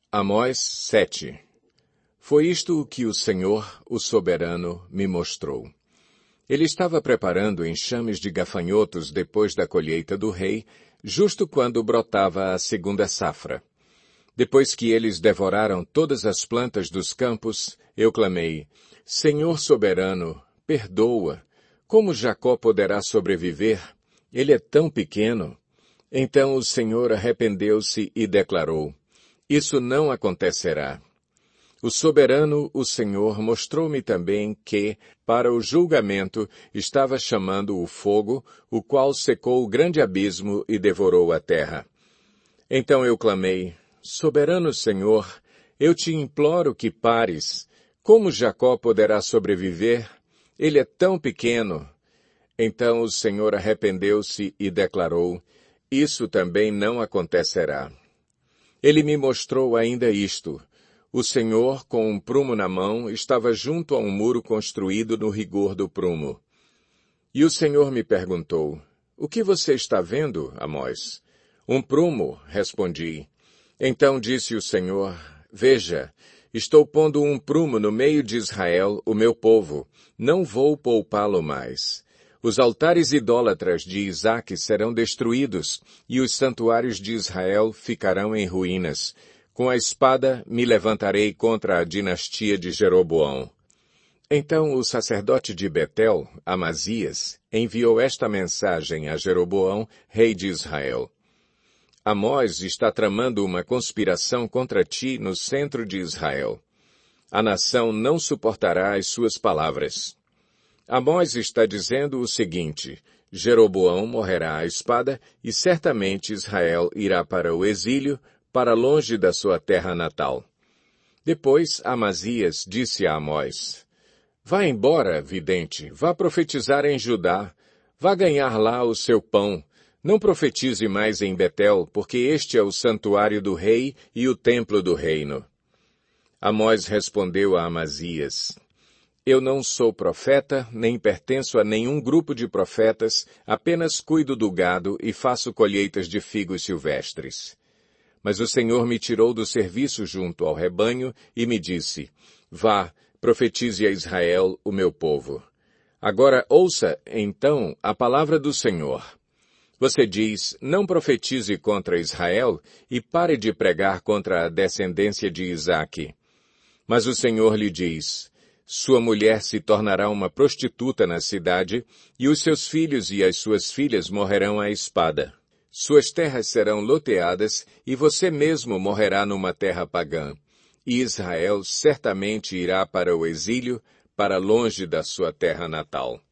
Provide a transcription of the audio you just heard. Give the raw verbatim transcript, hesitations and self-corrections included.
Amós sete. Foi isto o que o Senhor, o soberano, me mostrou. Ele estava preparando enxames de gafanhotos depois da colheita do rei, justo quando brotava a segunda safra. Depois que eles devoraram todas as plantas dos campos, eu clamei, Senhor soberano, perdoa. Como Jacó poderá sobreviver? Ele é tão pequeno. Então o Senhor arrependeu-se e declarou, isso não acontecerá. O soberano, o Senhor, mostrou-me também que, para o julgamento, estava chamando o fogo, o qual secou o grande abismo e devorou a terra. Então eu clamei, soberano Senhor, eu te imploro que pares. Como Jacó poderá sobreviver? Ele é tão pequeno. Então o Senhor arrependeu-se e declarou, isso também não acontecerá. Ele me mostrou ainda isto. O Senhor, com um prumo na mão, estava junto a um muro construído no rigor do prumo. E o Senhor me perguntou, o que você está vendo, Amós? Um prumo, respondi. Então disse o Senhor, veja, estou pondo um prumo no meio de Israel, o meu povo. Não vou poupá-lo mais. Os altares idólatras de Isaque serão destruídos, e os santuários de Israel ficarão em ruínas. Com a espada me levantarei contra a dinastia de Jeroboão. Então o sacerdote de Betel, Amazias, enviou esta mensagem a Jeroboão, rei de Israel. Amós está tramando uma conspiração contra ti no centro de Israel. A nação não suportará as suas palavras. Amós está dizendo o seguinte, Jeroboão morrerá à espada e certamente Israel irá para o exílio, para longe da sua terra natal. Depois Amazias disse a Amós, vá embora, vidente, vá profetizar em Judá, vá ganhar lá o seu pão, não profetize mais em Betel, porque este é o santuário do rei e o templo do reino. Amós respondeu a Amazias, eu não sou profeta, nem pertenço a nenhum grupo de profetas, apenas cuido do gado e faço colheitas de figos silvestres. Mas o Senhor me tirou do serviço junto ao rebanho e me disse, vá, profetize a Israel, o meu povo. Agora ouça, então, a palavra do Senhor. Você diz, não profetize contra Israel e pare de pregar contra a descendência de Isaque. Mas o Senhor lhe diz, sua mulher se tornará uma prostituta na cidade, e os seus filhos e as suas filhas morrerão à espada. Suas terras serão loteadas, e você mesmo morrerá numa terra pagã. E Israel certamente irá para o exílio, para longe da sua terra natal.